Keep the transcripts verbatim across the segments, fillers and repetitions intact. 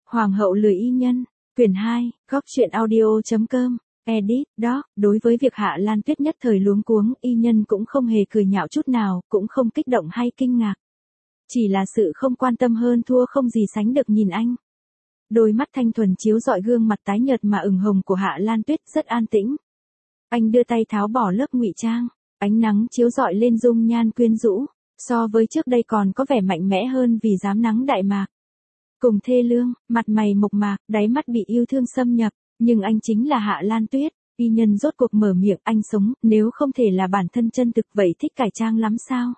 Hoàng hậu lười y nhân, quyển hai, góc truyện audio.com, edit, đó, đối với việc Hạ Lan Tuyết nhất thời luống cuống, y nhân cũng không hề cười nhạo chút nào, cũng không kích động hay kinh ngạc. Chỉ là sự không quan tâm hơn thua không gì sánh được nhìn anh. Đôi mắt thanh thuần chiếu rọi gương mặt tái nhợt mà ửng hồng của Hạ Lan Tuyết rất an tĩnh. Anh đưa tay tháo bỏ lớp ngụy trang, ánh nắng chiếu rọi lên dung nhan quyến rũ, so với trước đây còn có vẻ mạnh mẽ hơn vì dám nắng đại mạc. Cùng thê lương, mặt mày mộc mạc, đáy mắt bị yêu thương xâm nhập, nhưng anh chính là Hạ Lan Tuyết. Y nhân rốt cuộc mở miệng, anh sống, nếu không thể là bản thân chân thực vậy thích cải trang lắm sao?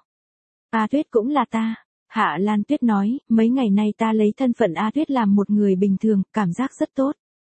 A Tuyết cũng là ta. Hạ Lan Tuyết nói, mấy ngày nay ta lấy thân phận A Tuyết làm một người bình thường, cảm giác rất tốt.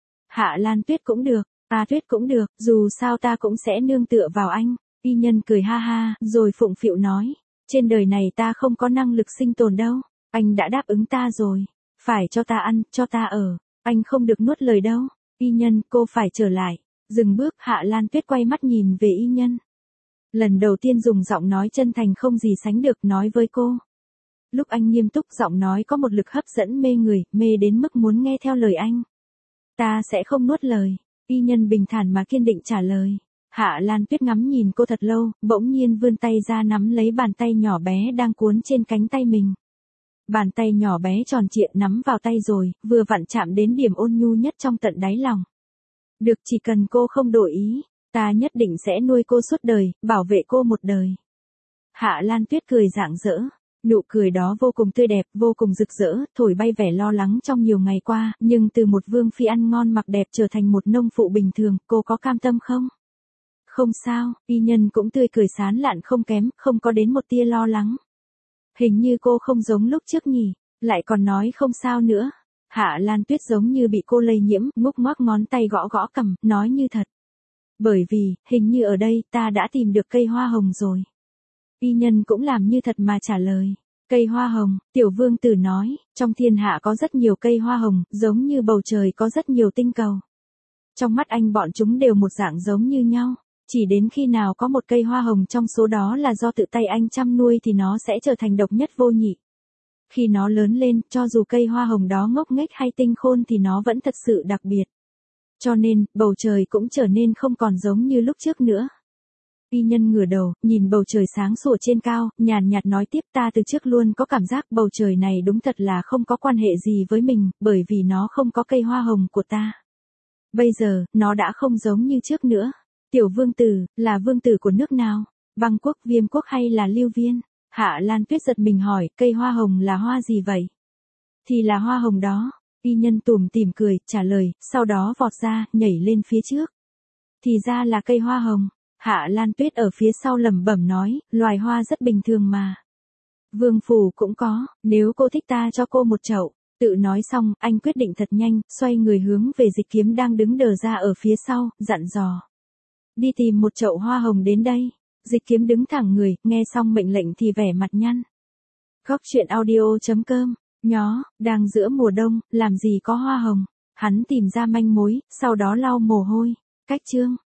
Hạ Lan Tuyết cũng được, A Tuyết cũng được, dù sao ta cũng sẽ nương tựa vào anh. Y nhân cười ha ha, rồi phụng phịu nói, trên đời này ta không có năng lực sinh tồn đâu, anh đã đáp ứng ta rồi, phải cho ta ăn, cho ta ở, anh không được nuốt lời đâu. Y nhân, cô phải trở lại. Dừng bước, Hạ Lan Tuyết quay mắt nhìn về y nhân. Lần đầu tiên dùng giọng nói chân thành không gì sánh được nói với cô. Lúc anh nghiêm túc giọng nói có một lực hấp dẫn mê người, mê đến mức muốn nghe theo lời anh. Ta sẽ không nuốt lời. Y nhân bình thản mà kiên định trả lời. Hạ Lan Tuyết ngắm nhìn cô thật lâu, bỗng nhiên vươn tay ra nắm lấy bàn tay nhỏ bé đang cuốn trên cánh tay mình. Bàn tay nhỏ bé tròn trịa nắm vào tay rồi, vừa vặn chạm đến điểm ôn nhu nhất trong tận đáy lòng. Được, chỉ cần cô không đổi ý, ta nhất định sẽ nuôi cô suốt đời, bảo vệ cô một đời. Hạ Lan Tuyết cười rạng rỡ, nụ cười đó vô cùng tươi đẹp, vô cùng rực rỡ, thổi bay vẻ lo lắng trong nhiều ngày qua, nhưng từ một vương phi ăn ngon mặc đẹp trở thành một nông phụ bình thường, cô có cam tâm không? Không sao, y nhân cũng tươi cười sán lạn không kém, không có đến một tia lo lắng. Hình như cô không giống lúc trước nhỉ, lại còn nói không sao nữa. Hạ Lan Tuyết giống như bị cô lây nhiễm, ngúc ngoác ngón tay gõ gõ cằm, nói như thật. Bởi vì, hình như ở đây ta đã tìm được cây hoa hồng rồi. Y nhân cũng làm như thật mà trả lời. Cây hoa hồng, tiểu vương tử nói, trong thiên hạ có rất nhiều cây hoa hồng, giống như bầu trời có rất nhiều tinh cầu. Trong mắt anh bọn chúng đều một dạng giống như nhau. Chỉ đến khi nào có một cây hoa hồng trong số đó là do tự tay anh chăm nuôi thì nó sẽ trở thành độc nhất vô nhị. Khi nó lớn lên, cho dù cây hoa hồng đó ngốc nghếch hay tinh khôn thì nó vẫn thật sự đặc biệt. Cho nên, bầu trời cũng trở nên không còn giống như lúc trước nữa. Y nhân ngửa đầu, nhìn bầu trời sáng sủa trên cao, nhàn nhạt nói tiếp, ta từ trước luôn có cảm giác bầu trời này đúng thật là không có quan hệ gì với mình, bởi vì nó không có cây hoa hồng của ta. Bây giờ, nó đã không giống như trước nữa. Tiểu vương tử, là vương tử của nước nào? Băng quốc, Viêm quốc hay là Lưu Viên? Hạ Lan Tuyết giật mình hỏi, cây hoa hồng là hoa gì vậy? Thì là hoa hồng đó. Y nhân tủm tỉm cười, trả lời, sau đó vọt ra, nhảy lên phía trước. Thì ra là cây hoa hồng. Hạ Lan Tuyết ở phía sau lẩm bẩm nói, loài hoa rất bình thường mà. Vương phủ cũng có, nếu cô thích ta cho cô một chậu. Tự nói xong, anh quyết định thật nhanh, xoay người hướng về Dịch Kiếm đang đứng đờ ra ở phía sau, dặn dò. Đi tìm một chậu hoa hồng đến đây. Dịch Kiếm đứng thẳng người, nghe xong mệnh lệnh thì vẻ mặt nhăn. Góc truyện audio.com, nhó, đang giữa mùa đông, làm gì có hoa hồng. Hắn tìm ra manh mối, sau đó lau mồ hôi. Cách chương.